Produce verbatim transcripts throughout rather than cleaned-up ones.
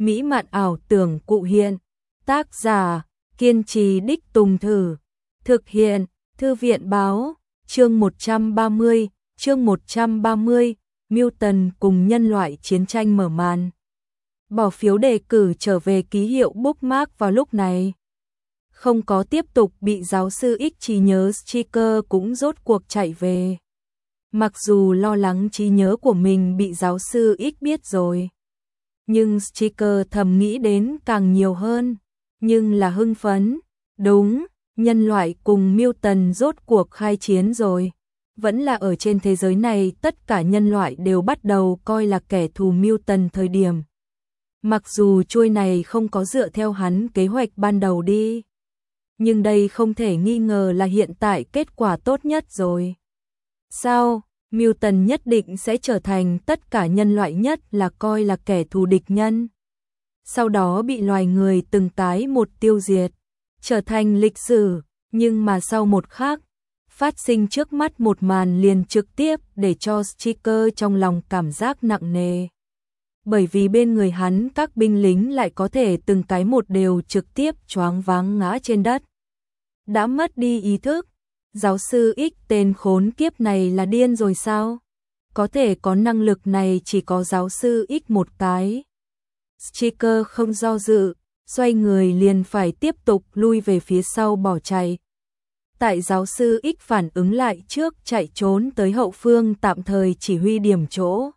mỹ mạn ảo tưởng cụ hiện. Tác giả, kiên trì đích tùng thử. Thực hiện, Thư viện báo, chương một trăm ba mươi, chương một trăm ba mươi, Milton cùng nhân loại chiến tranh mở màn. Bỏ phiếu đề cử trở về ký hiệu bookmark vào lúc này. Không có tiếp tục bị giáo sư X trí nhớ Sticker cũng rốt cuộc chạy về. Mặc dù lo lắng trí nhớ của mình bị giáo sư X biết rồi. Nhưng Sticker thầm nghĩ đến càng nhiều hơn. Nhưng là hưng phấn. Đúng, nhân loại cùng Milton rốt cuộc khai chiến rồi. Vẫn là ở trên thế giới này tất cả nhân loại đều bắt đầu coi là kẻ thù Milton thời điểm. Mặc dù chuôi này không có dựa theo hắn kế hoạch ban đầu đi. Nhưng đây không thể nghi ngờ là hiện tại kết quả tốt nhất rồi. Sao? Milton nhất định sẽ trở thành tất cả nhân loại nhất là coi là kẻ thù địch nhân. Sau đó bị loài người từng cái một tiêu diệt, trở thành lịch sử, nhưng mà sau một khắc, phát sinh trước mắt một màn liền trực tiếp để cho Sticker trong lòng cảm giác nặng nề. Bởi vì bên người hắn các binh lính lại có thể từng cái một đều trực tiếp choáng váng ngã trên đất. Đã mất đi ý thức. Giáo sư X tên khốn kiếp này là điên rồi sao? Có thể có năng lực này chỉ có giáo sư X một cái. Sticker không do dự, xoay người liền phải tiếp tục lui về phía sau bỏ chạy. Tại giáo sư X phản ứng lại trước chạy trốn tới hậu phương tạm thời chỉ huy điểm chỗ.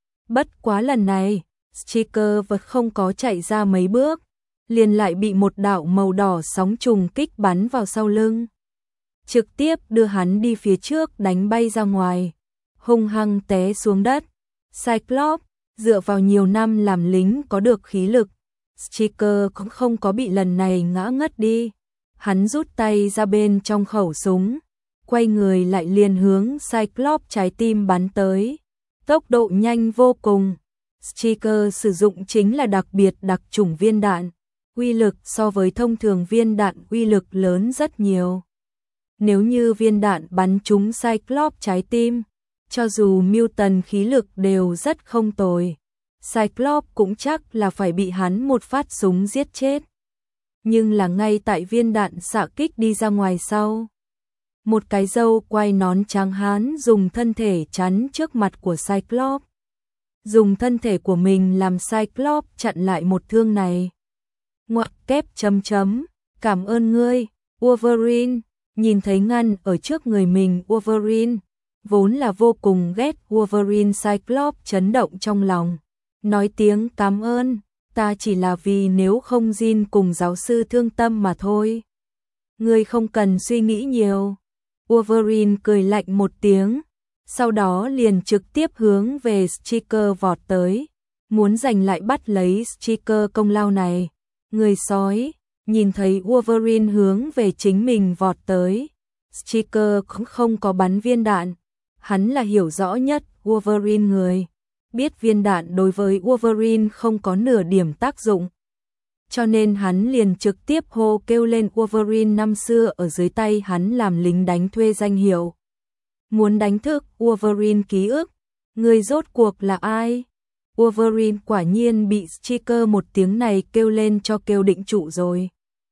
Bất quá lần này, Sticker vẫn không có chạy ra mấy bước, liền lại bị một đạo màu đỏ sóng trùng kích bắn vào sau lưng. Trực tiếp đưa hắn đi phía trước đánh bay ra ngoài, hung hăng té xuống đất. Cyclops, dựa vào nhiều năm làm lính có được khí lực, Sticker cũng không có bị lần này ngã ngất đi. Hắn rút tay ra bên trong khẩu súng, quay người lại liền hướng Cyclops trái tim bắn tới. Tốc độ nhanh vô cùng. Sticker sử dụng chính là đặc biệt đặc chủng viên đạn, uy lực so với thông thường viên đạn uy lực lớn rất nhiều. Nếu như viên đạn bắn trúng Cyclops trái tim, cho dù Milton khí lực đều rất không tồi, Cyclops cũng chắc là phải bị hắn một phát súng giết chết. Nhưng là ngay tại viên đạn xạ kích đi ra ngoài sau, một cái râu quai nón trắng hán dùng thân thể chắn trước mặt của Cyclops. Dùng thân thể của mình làm Cyclops chặn lại một thương này. Ngoặc kép chấm chấm, cảm ơn ngươi, Wolverine. Nhìn thấy ngăn ở trước người mình Wolverine, vốn là vô cùng ghét Wolverine, Cyclops chấn động trong lòng. Nói tiếng cảm ơn, ta chỉ là vì nếu không Jean cùng giáo sư thương tâm mà thôi. Ngươi không cần suy nghĩ nhiều. Wolverine cười lạnh một tiếng, sau đó liền trực tiếp hướng về Sticker vọt tới, muốn giành lại bắt lấy Sticker công lao này. Người sói, nhìn thấy Wolverine hướng về chính mình vọt tới, Sticker cũng không có bắn viên đạn. Hắn là hiểu rõ nhất Wolverine người, biết viên đạn đối với Wolverine không có nửa điểm tác dụng. Cho nên hắn liền trực tiếp hô kêu lên Wolverine năm xưa ở dưới tay hắn làm lính đánh thuê danh hiệu. Muốn đánh thức Wolverine ký ức, người rốt cuộc là ai? Wolverine quả nhiên bị Sticker một tiếng này kêu lên cho kêu định trụ rồi.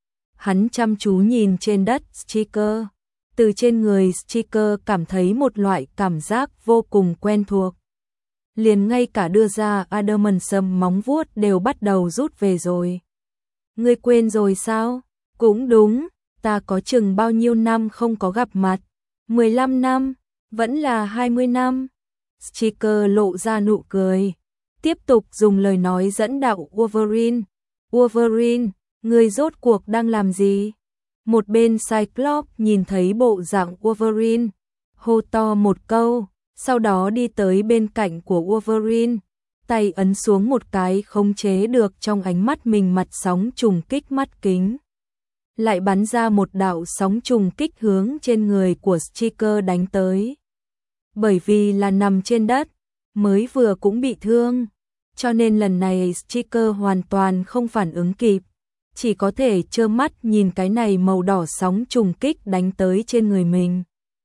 Hắn chăm chú nhìn trên đất Sticker, từ trên người Sticker cảm thấy một loại cảm giác vô cùng quen thuộc. Liền ngay cả đưa ra Adamantium móng vuốt đều bắt đầu rút về rồi. Ngươi quên rồi sao? Cũng đúng, ta có chừng bao nhiêu năm không có gặp mặt? mười lăm năm, vẫn là hai mươi năm. Sticker lộ ra nụ cười, tiếp tục dùng lời nói dẫn đạo Wolverine. Wolverine, ngươi rốt cuộc đang làm gì? Một bên Cyclops nhìn thấy bộ dạng Wolverine, hô to một câu, sau đó đi tới bên cạnh của Wolverine, tay ấn xuống một cái khống chế được trong ánh mắt mình mặt sóng trùng kích mắt kính. Lại bắn ra một đạo sóng trùng kích hướng trên người của Sticker đánh tới. Bởi vì là nằm trên đất, mới vừa cũng bị thương, cho nên lần này Sticker hoàn toàn không phản ứng kịp, chỉ có thể trơ mắt nhìn cái này màu đỏ sóng trùng kích đánh tới trên người mình.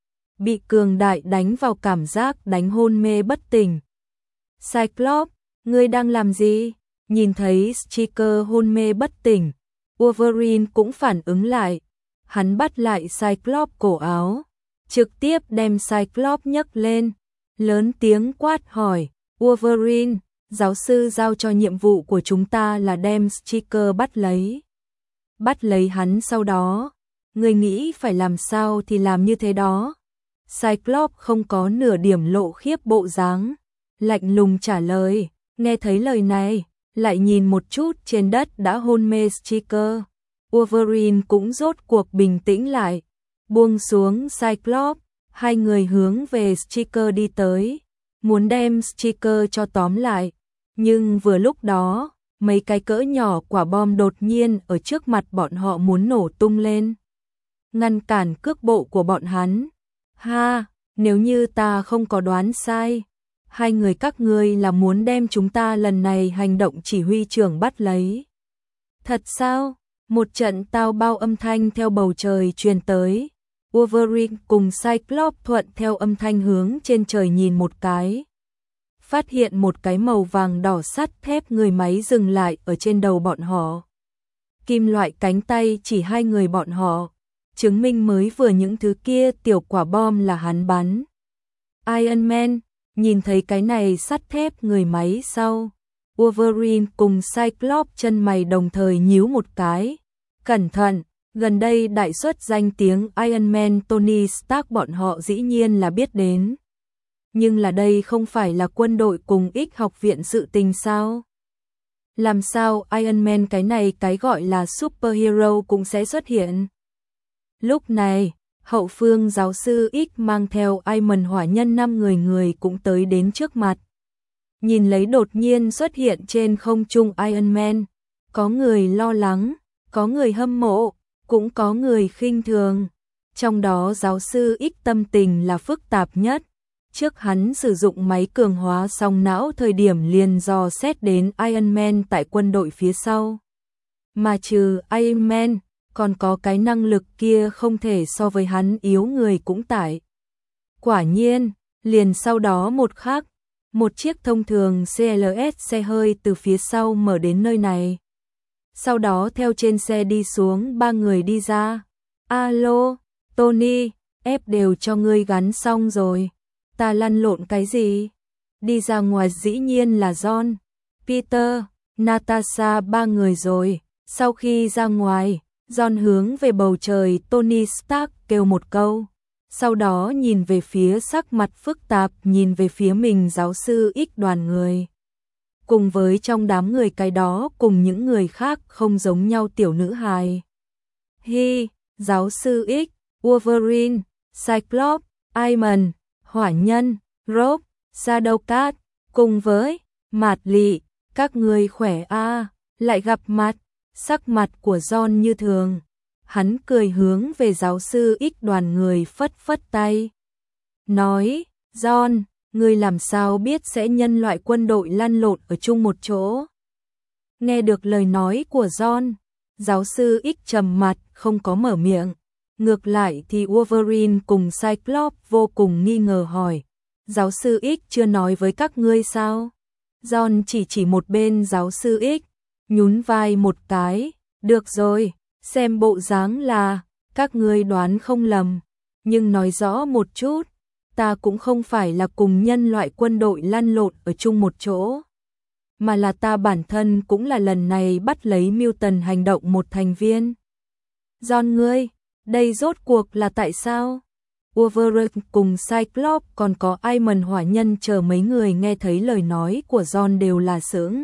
Bị cường đại đánh vào cảm giác đánh hôn mê bất tỉnh. Cyclops, ngươi đang làm gì? Nhìn thấy Stryker hôn mê bất tỉnh, Wolverine cũng phản ứng lại. Hắn bắt lại Cyclops cổ áo, trực tiếp đem Cyclops nhấc lên, lớn tiếng quát hỏi, Wolverine, giáo sư giao cho nhiệm vụ của chúng ta là đem Stryker bắt lấy. Bắt lấy hắn sau đó, người nghĩ phải làm sao thì làm như thế đó. Cyclops không có nửa điểm lộ khiếp bộ dáng, lạnh lùng trả lời, nghe thấy lời này, lại nhìn một chút trên đất đã hôn mê Stryker. Wolverine cũng rốt cuộc bình tĩnh lại, buông xuống Cyclops, hai người hướng về Stryker đi tới, muốn đem Stryker cho tóm lại. Nhưng vừa lúc đó, mấy cái cỡ nhỏ quả bom đột nhiên ở trước mặt bọn họ muốn nổ tung lên, ngăn cản cước bộ của bọn hắn. Ha, nếu như ta không có đoán sai, hai người các ngươi là muốn đem chúng ta lần này hành động chỉ huy trưởng bắt lấy. Thật sao? Một trận tao bao âm thanh theo bầu trời truyền tới. Wolverine cùng Cyclops thuận theo âm thanh hướng trên trời nhìn một cái. Phát hiện một cái màu vàng đỏ sắt thép người máy dừng lại ở trên đầu bọn họ. Kim loại cánh tay chỉ hai người bọn họ, chứng minh mới vừa những thứ kia tiểu quả bom là hắn bắn. Iron Man, nhìn thấy cái này sắt thép người máy sau, Wolverine cùng Cyclops chân mày đồng thời nhíu một cái. Cẩn thận, gần đây đại xuất danh tiếng Iron Man Tony Stark bọn họ dĩ nhiên là biết đến. Nhưng là đây không phải là quân đội cùng X học viện sự tình sao? Làm sao Iron Man cái này cái gọi là superhero cũng sẽ xuất hiện? Lúc này, hậu phương giáo sư X mang theo Iron hỏa nhân năm người người cũng tới đến trước mặt. Nhìn lấy đột nhiên xuất hiện trên không trung Iron Man, có người lo lắng, có người hâm mộ, cũng có người khinh thường. Trong đó giáo sư X tâm tình là phức tạp nhất. Trước hắn sử dụng máy cường hóa song não thời điểm liền dò xét đến Iron Man tại quân đội phía sau. Mà trừ Iron Man, còn có cái năng lực kia không thể so với hắn yếu người cũng tại. Quả nhiên, liền sau đó một khắc, một chiếc thông thường xê lờ ét xe hơi từ phía sau mở đến nơi này. Sau đó theo trên xe đi xuống ba người đi ra. Alo, Tony, ép đều cho ngươi gắn xong rồi. Ta lăn lộn cái gì? Đi ra ngoài dĩ nhiên là John, Peter, Natasha ba người rồi. Sau khi ra ngoài, John hướng về bầu trời Tony Stark kêu một câu. Sau đó nhìn về phía sắc mặt phức tạp, nhìn về phía mình giáo sư X đoàn người. Cùng với trong đám người cái đó cùng những người khác không giống nhau tiểu nữ hài. Hi, giáo sư X, Wolverine, Cyclops, Iron, Hỏa Nhân, Rogue, Shadowcat, cùng với Mạt Lị, các người khỏe a, à, lại gặp mặt. Sắc mặt của John như thường, hắn cười hướng về giáo sư X đoàn người phất phất tay. Nói, John, ngươi làm sao biết sẽ nhân loại quân đội lăn lộn ở chung một chỗ? Nghe được lời nói của John, giáo sư X trầm mặt không có mở miệng. Ngược lại thì Wolverine cùng Cyclops vô cùng nghi ngờ hỏi, giáo sư X chưa nói với các ngươi sao? John chỉ chỉ một bên giáo sư X, nhún vai một cái, được rồi, xem bộ dáng là, các ngươi đoán không lầm, nhưng nói rõ một chút, ta cũng không phải là cùng nhân loại quân đội lăn lộn ở chung một chỗ, mà là ta bản thân cũng là lần này bắt lấy Mutant hành động một thành viên. John ngươi, đây rốt cuộc là tại sao? Wolverine cùng Cyclops còn có Iron hỏa nhân chờ mấy người nghe thấy lời nói của John đều là sững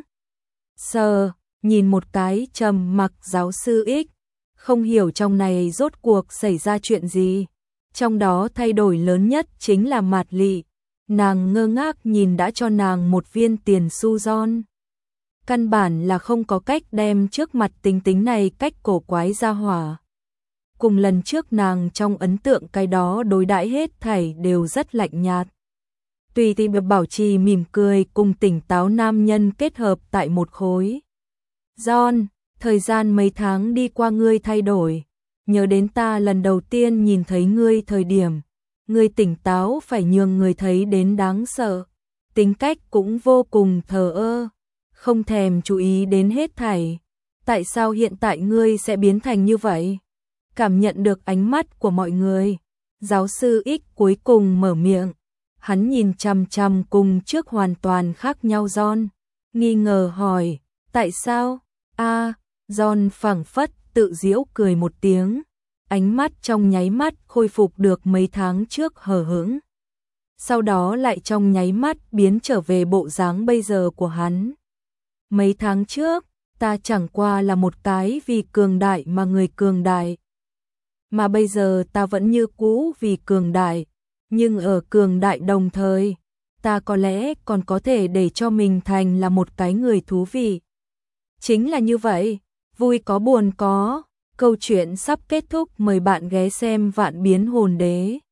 sờ, nhìn một cái trầm mặc giáo sư X, không hiểu trong này rốt cuộc xảy ra chuyện gì. Trong đó thay đổi lớn nhất chính là Mạt Lị, nàng ngơ ngác nhìn đã cho nàng một viên tiền xu John. Căn bản là không có cách đem trước mặt tính tính này cách cổ quái ra hỏa. Cùng lần trước nàng trong ấn tượng cái đó đối đãi hết thảy đều rất lạnh nhạt. Tùy tìm bảo trì mỉm cười cùng tỉnh táo nam nhân kết hợp tại một khối. John, thời gian mấy tháng đi qua ngươi thay đổi, nhớ đến ta lần đầu tiên nhìn thấy ngươi thời điểm, ngươi tỉnh táo phải nhường người thấy đến đáng sợ, tính cách cũng vô cùng thờ ơ, không thèm chú ý đến hết thảy. Tại sao hiện tại ngươi sẽ biến thành như vậy? Cảm nhận được ánh mắt của mọi người, giáo sư X cuối cùng mở miệng. Hắn nhìn chằm chằm cùng trước hoàn toàn khác nhau John, nghi ngờ hỏi, tại sao? A, John phảng phất tự giễu cười một tiếng, ánh mắt trong nháy mắt khôi phục được mấy tháng trước hờ hững. Sau đó lại trong nháy mắt biến trở về bộ dáng bây giờ của hắn. Mấy tháng trước, ta chẳng qua là một cái vì cường đại mà người cường đại. Mà bây giờ ta vẫn như cũ vì cường đại, nhưng ở cường đại đồng thời, ta có lẽ còn có thể để cho mình thành là một cái người thú vị. Chính là như vậy, vui có buồn có, câu chuyện sắp kết thúc, mời bạn ghé xem Vạn Biến Hồn Đế.